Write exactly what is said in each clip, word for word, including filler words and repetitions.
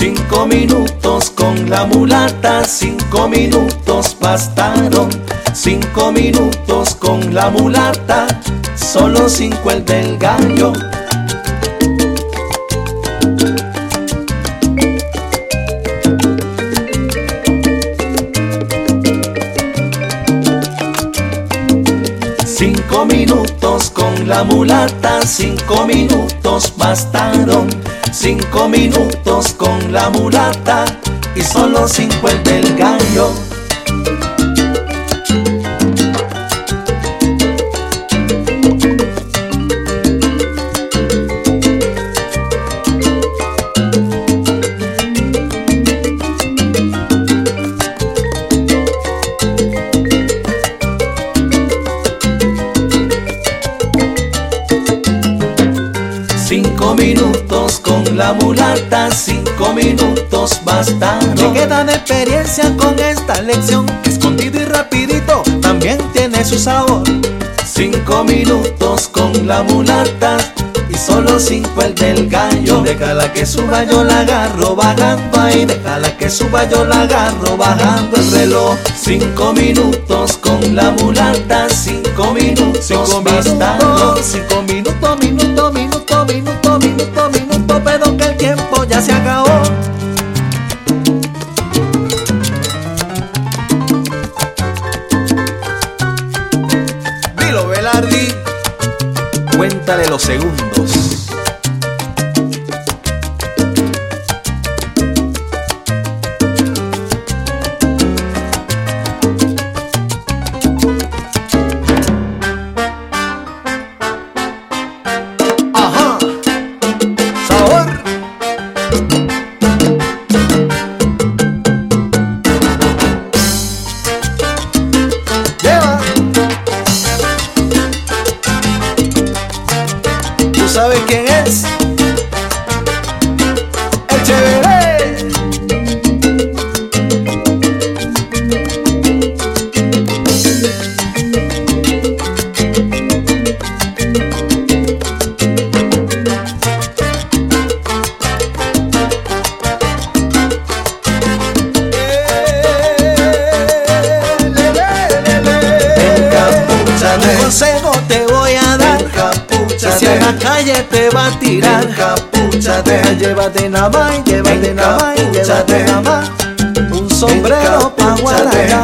Cinco minutos con la mulata, cinco minutos bastaron. Cinco minutos con la mulata, solo cinco el del gallo. Cinco minutos con la mulata, cinco minutos bastaron. Cinco minutos con la mulata y solo cinco el del gallo. Cinco minutos con la mulata, cinco minutos bastaron. Me queda de experiencia con esta lección, que escondido y rapidito también tiene su sabor. Cinco minutos con la mulata y solo cinco el del gallo. Déjala que suba, yo la agarro bajando ahí. Déjala que suba, yo la agarro bajando el reloj. Cinco minutos con la mulata, cinco minutos Cinco bastaron. minutos, cinco minutos, minuto, minuto, minuto, minuto, minuto, pero que el tiempo ya se acabó. Dilo, Velardi, cuéntale los segundos. ¿Sabes quién es? El chévere. Encapúchate. Un consejo te voy a dar. Si a la calle te va a tirar, encapúchate. Llévate nada más, llévate nada más, llévate nada más un sombrero pa' guardar.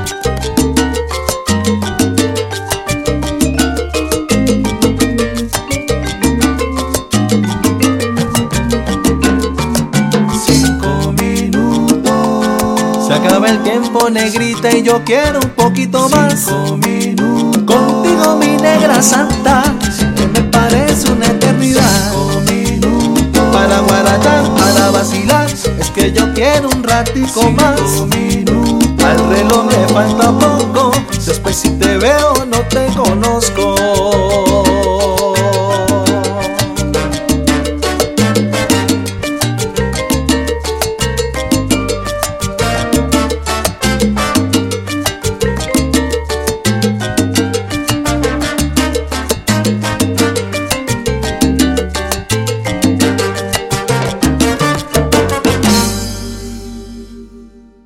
Cinco minutos. Se acaba el tiempo, negrita, y yo quiero un poquito más. Cinco minutos. Contigo, mi negra santa, que me parece una eternidad. Cinco minutos. Para guarachar, para vacilar, es que yo quiero un ratico Cinco más. minutos. Al reloj le falta poco, después si te veo no te conozco.